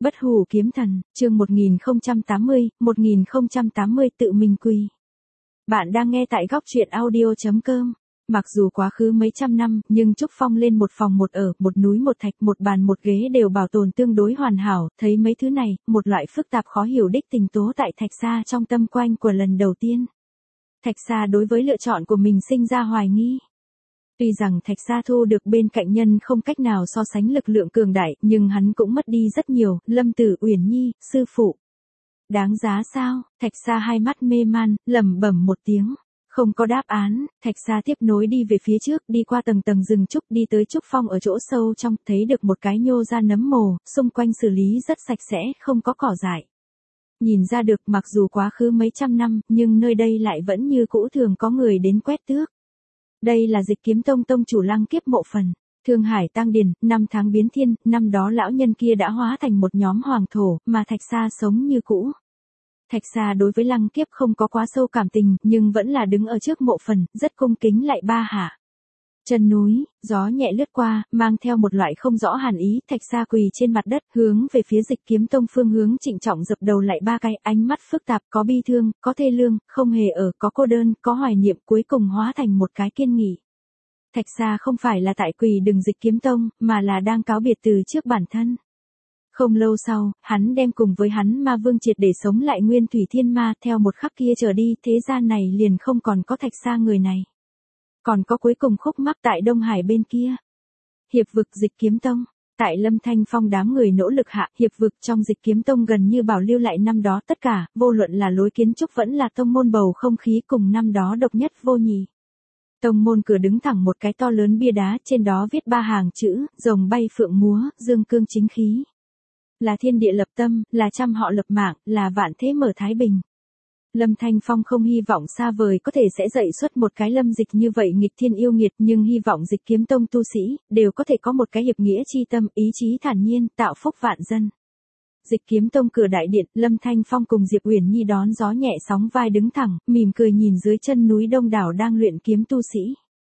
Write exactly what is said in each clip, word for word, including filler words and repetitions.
Bất hủ kiếm thần, chương một nghìn không trăm tám mươi, một nghìn không trăm tám mươi tự mình quỳ. Bạn đang nghe tại góc truyện audio chấm com. Mặc dù quá khứ mấy trăm năm, nhưng Trúc Phong lên một phòng một ở, một núi một thạch, một bàn một ghế đều bảo tồn tương đối hoàn hảo, thấy mấy thứ này, một loại phức tạp khó hiểu đích tình tố tại Thạch Sa trong tâm quanh của lần đầu tiên. Thạch Sa đối với lựa chọn của mình sinh ra hoài nghi. Tuy rằng Thạch Sa thu được bên cạnh nhân không cách nào so sánh lực lượng cường đại, nhưng hắn cũng mất đi rất nhiều. Lâm Tử Uyển Nhi, sư phụ. Đáng giá sao? Thạch Sa hai mắt mê man, lẩm bẩm một tiếng. Không có đáp án, Thạch Sa tiếp nối đi về phía trước, đi qua tầng tầng rừng trúc, đi tới trúc phong ở chỗ sâu trong, thấy được một cái nhô ra nấm mồ, xung quanh xử lý rất sạch sẽ, không có cỏ dại. Nhìn ra được mặc dù quá khứ mấy trăm năm, nhưng nơi đây lại vẫn như cũ thường có người đến quét tước. Đây là Dịch Kiếm Tông tông chủ Lăng Kiếp mộ phần. Thương Hải Tăng Điền, năm tháng biến thiên, năm đó lão nhân kia đã hóa thành một nhóm hoàng thổ, mà Thạch Sa sống như cũ. Thạch Sa đối với Lăng Kiếp không có quá sâu cảm tình, nhưng vẫn là đứng ở trước mộ phần, rất cung kính lạy ba hạ. Chân núi, gió nhẹ lướt qua, mang theo một loại không rõ hàn ý, Thạch Sa quỳ trên mặt đất, hướng về phía Dịch Kiếm Tông phương hướng trịnh trọng dập đầu lạy ba cái, ánh mắt phức tạp, có bi thương, có thê lương, không hề ở, có cô đơn, có hoài niệm, cuối cùng hóa thành một cái kiên nghị. Thạch Sa không phải là tại quỳ đừng Dịch Kiếm Tông, mà là đang cáo biệt từ trước bản thân. Không lâu sau, hắn đem cùng với hắn ma vương triệt để sống lại nguyên thủy thiên ma, theo một khắc kia trở đi, thế gian này liền không còn có Thạch Sa người này. Còn có cuối cùng khúc mắc tại Đông Hải bên kia. Hiệp vực Dịch Kiếm Tông. Tại Lâm Thanh Phong đám người nỗ lực hạ, hiệp vực trong Dịch Kiếm Tông gần như bảo lưu lại năm đó tất cả, vô luận là lối kiến trúc vẫn là tông môn bầu không khí cùng năm đó độc nhất vô nhị. Tông môn cửa đứng thẳng một cái to lớn bia đá, trên đó viết ba hàng chữ, rồng bay phượng múa, dương cương chính khí. Là thiên địa lập tâm, là trăm họ lập mạng, là vạn thế mở thái bình. Lâm Thanh Phong không hy vọng xa vời có thể sẽ dạy xuất một cái lâm dịch như vậy nghịch thiên yêu nghiệt, nhưng hy vọng Dịch Kiếm Tông tu sĩ, đều có thể có một cái hiệp nghĩa chi tâm, ý chí thản nhiên, tạo phúc vạn dân. Dịch Kiếm Tông cửa đại điện, Lâm Thanh Phong cùng Diệp Uyển Nhi đón gió nhẹ sóng vai đứng thẳng, mỉm cười nhìn dưới chân núi đông đảo đang luyện kiếm tu sĩ.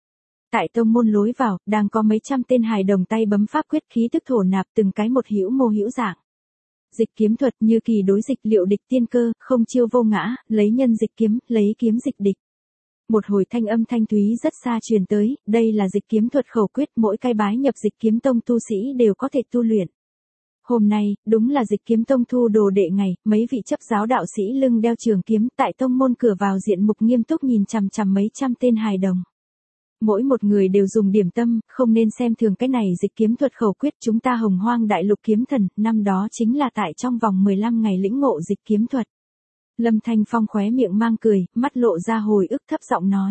Tại tông môn lối vào, đang có mấy trăm tên hài đồng tay bấm pháp quyết khí tức thổ nạp từng cái một hữu mô hữu dạng. Dịch kiếm thuật như kỳ đối dịch liệu địch tiên cơ, không chiêu vô ngã, lấy nhân dịch kiếm, lấy kiếm dịch địch. Một hồi thanh âm thanh thúy rất xa truyền tới, đây là dịch kiếm thuật khẩu quyết, mỗi cái bái nhập Dịch Kiếm Tông tu sĩ đều có thể tu luyện. Hôm nay, đúng là Dịch Kiếm Tông thu đồ đệ ngày, mấy vị chấp giáo đạo sĩ lưng đeo trường kiếm, tại tông môn cửa vào diện mục nghiêm túc nhìn chằm chằm mấy trăm tên hài đồng. Mỗi một người đều dùng điểm tâm, không nên xem thường cái này dịch kiếm thuật khẩu quyết, chúng ta Hồng Hoang Đại Lục kiếm thần, năm đó chính là tại trong vòng mười lăm ngày lĩnh ngộ dịch kiếm thuật. Lâm Thanh Phong khóe miệng mang cười, mắt lộ ra hồi ức, thấp giọng nói.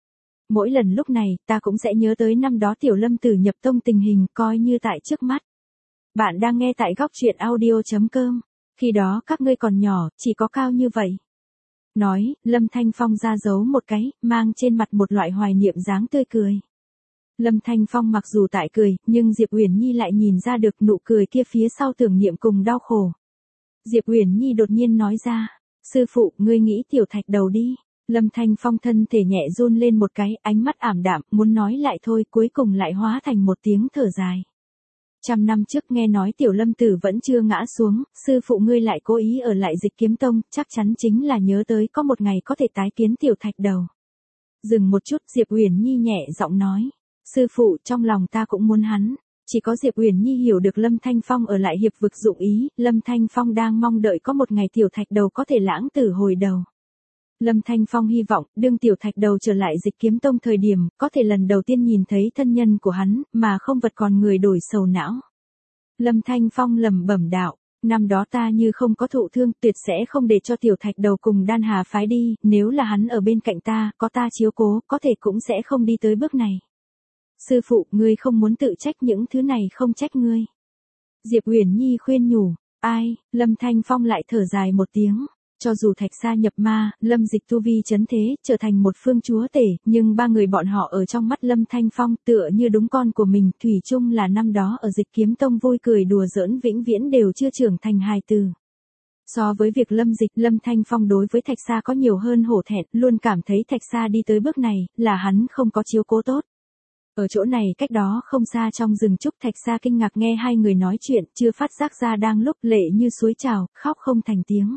Mỗi lần lúc này, ta cũng sẽ nhớ tới năm đó tiểu Lâm Tử nhập tông tình hình, coi như tại trước mắt. Bạn đang nghe tại góc truyện audio chấm com. Khi đó các ngươi còn nhỏ, chỉ có cao như vậy. Nói, Lâm Thanh Phong ra dấu một cái, mang trên mặt một loại hoài niệm dáng tươi cười. Lâm Thanh Phong mặc dù tại cười, nhưng Diệp Uyển Nhi lại nhìn ra được nụ cười kia phía sau tưởng niệm cùng đau khổ. Diệp Uyển Nhi đột nhiên nói ra, sư phụ, ngươi nghĩ tiểu thạch đầu đi. Lâm Thanh Phong thân thể nhẹ run lên một cái, ánh mắt ảm đạm, muốn nói lại thôi, cuối cùng lại hóa thành một tiếng thở dài. Trăm năm trước nghe nói tiểu Lâm Tử vẫn chưa ngã xuống, sư phụ ngươi lại cố ý ở lại Dịch Kiếm Tông, chắc chắn chính là nhớ tới có một ngày có thể tái kiến tiểu thạch đầu. Dừng một chút, Diệp Uyển Nhi nhẹ giọng nói, sư phụ, trong lòng ta cũng muốn hắn. Chỉ có Diệp Uyển Nhi hiểu được Lâm Thanh Phong ở lại hiệp vực dụng ý, Lâm Thanh Phong đang mong đợi có một ngày tiểu thạch đầu có thể lãng tử hồi đầu. Lâm Thanh Phong hy vọng, đương tiểu thạch đầu trở lại Dịch Kiếm Tông thời điểm, có thể lần đầu tiên nhìn thấy thân nhân của hắn, mà không vật còn người đổi sầu não. Lâm Thanh Phong lẩm bẩm đạo, năm đó ta như không có thụ thương, tuyệt sẽ không để cho tiểu thạch đầu cùng Đan Hà phái đi, nếu là hắn ở bên cạnh ta, có ta chiếu cố, có thể cũng sẽ không đi tới bước này. Sư phụ, ngươi không muốn tự trách, những thứ này không trách ngươi. Diệp Uyển Nhi khuyên nhủ, ai, Lâm Thanh Phong lại thở dài một tiếng. Cho dù Thạch Sa nhập ma, Lâm Dịch tu vi chấn thế, trở thành một phương chúa tể, nhưng ba người bọn họ ở trong mắt Lâm Thanh Phong tựa như đúng con của mình, thủy chung là năm đó ở Dịch Kiếm Tông vui cười đùa giỡn vĩnh viễn đều chưa trưởng thành hài từ. So với việc Lâm Dịch, Lâm Thanh Phong đối với Thạch Sa có nhiều hơn hổ thẹn, luôn cảm thấy Thạch Sa đi tới bước này, là hắn không có chiếu cố tốt. Ở chỗ này cách đó không xa trong rừng trúc, Thạch Sa kinh ngạc nghe hai người nói chuyện, chưa phát giác ra đang lúc lệ như suối trào, khóc không thành tiếng.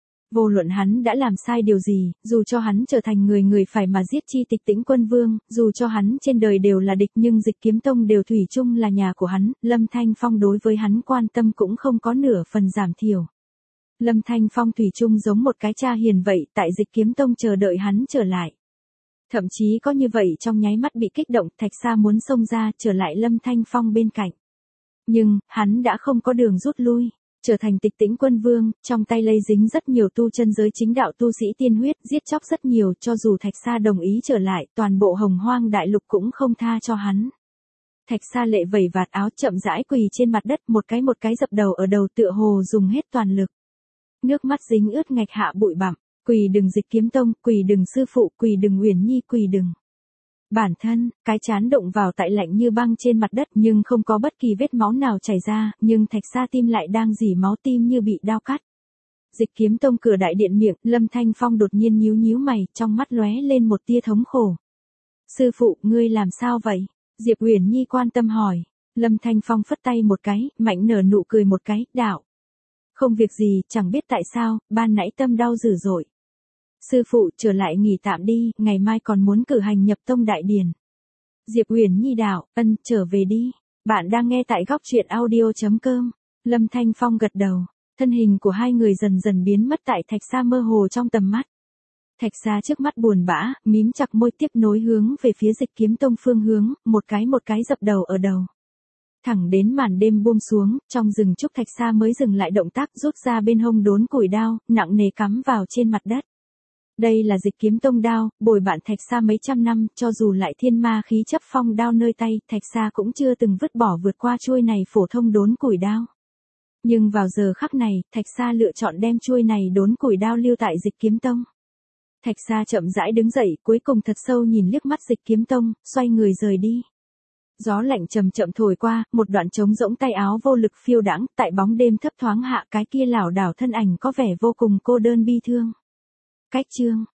Vô luận hắn đã làm sai điều gì, dù cho hắn trở thành người người phải mà giết chi Tịch Tĩnh Quân Vương, dù cho hắn trên đời đều là địch nhưng Dịch Kiếm Tông đều thủy chung là nhà của hắn, Lâm Thanh Phong đối với hắn quan tâm cũng không có nửa phần giảm thiểu. Lâm Thanh Phong thủy chung giống một cái cha hiền vậy, tại Dịch Kiếm Tông chờ đợi hắn trở lại. Thậm chí có như vậy trong nháy mắt bị kích động, Thạch Sa muốn xông ra trở lại Lâm Thanh Phong bên cạnh. Nhưng, hắn đã không có đường rút lui. Trở thành Tịch Tĩnh Quân Vương, trong tay lây dính rất nhiều tu chân giới chính đạo tu sĩ tiên huyết, giết chóc rất nhiều, cho dù Thạch Sa đồng ý trở lại, toàn bộ Hồng Hoang đại lục cũng không tha cho hắn. Thạch Sa lệ vẩy vạt áo chậm rãi quỳ trên mặt đất, một cái một cái dập đầu ở đầu tựa hồ dùng hết toàn lực. Nước mắt dính ướt ngạch hạ bụi bặm, quỳ đừng Dịch Kiếm Tông, quỳ đừng sư phụ, quỳ đừng Uyển Nhi, quỳ đừng. Bản thân, cái chán đụng vào tại lạnh như băng trên mặt đất nhưng không có bất kỳ vết máu nào chảy ra, nhưng Thạch Sa tim lại đang rỉ máu, tim như bị đao cắt. Dịch Kiếm Tông cửa đại điện miệng, Lâm Thanh Phong đột nhiên nhíu nhíu mày, trong mắt lóe lên một tia thống khổ. Sư phụ, ngươi làm sao vậy? Diệp Uyển Nhi quan tâm hỏi. Lâm Thanh Phong phất tay một cái, mạnh nở nụ cười một cái, đạo. Không việc gì, chẳng biết tại sao, ban nãy tâm đau dữ dội. Sư phụ, trở lại nghỉ tạm đi, ngày mai còn muốn cử hành nhập tông đại điển. Diệp Uyển Nhi đạo, ân, trở về đi. Bạn đang nghe tại góc truyện audio chấm com. Lâm Thanh Phong gật đầu, thân hình của hai người dần dần biến mất tại Thạch Sa mơ hồ trong tầm mắt. Thạch Sa trước mắt buồn bã, mím chặt môi tiếp nối hướng về phía Dịch Kiếm Tông phương hướng, một cái một cái dập đầu ở đầu. Thẳng đến màn đêm buông xuống, trong rừng trúc Thạch Sa mới dừng lại động tác, rút ra bên hông đốn củi đao, nặng nề cắm vào trên mặt đất. Đây là Dịch Kiếm Tông đao, bồi bạn Thạch Sa mấy trăm năm, cho dù lại thiên ma khí chấp phong đao nơi tay, Thạch Sa cũng chưa từng vứt bỏ vượt qua chuôi này phổ thông đốn củi đao. Nhưng vào giờ khắc này, Thạch Sa lựa chọn đem chuôi này đốn củi đao lưu tại Dịch Kiếm Tông. Thạch Sa chậm rãi đứng dậy, cuối cùng thật sâu nhìn liếc mắt Dịch Kiếm Tông, xoay người rời đi. Gió lạnh chậm chậm thổi qua, một đoạn trống rỗng tay áo vô lực phiêu đãng, tại bóng đêm thấp thoáng hạ, cái kia lảo đảo thân ảnh có vẻ vô cùng cô đơn bi thương. Cách chương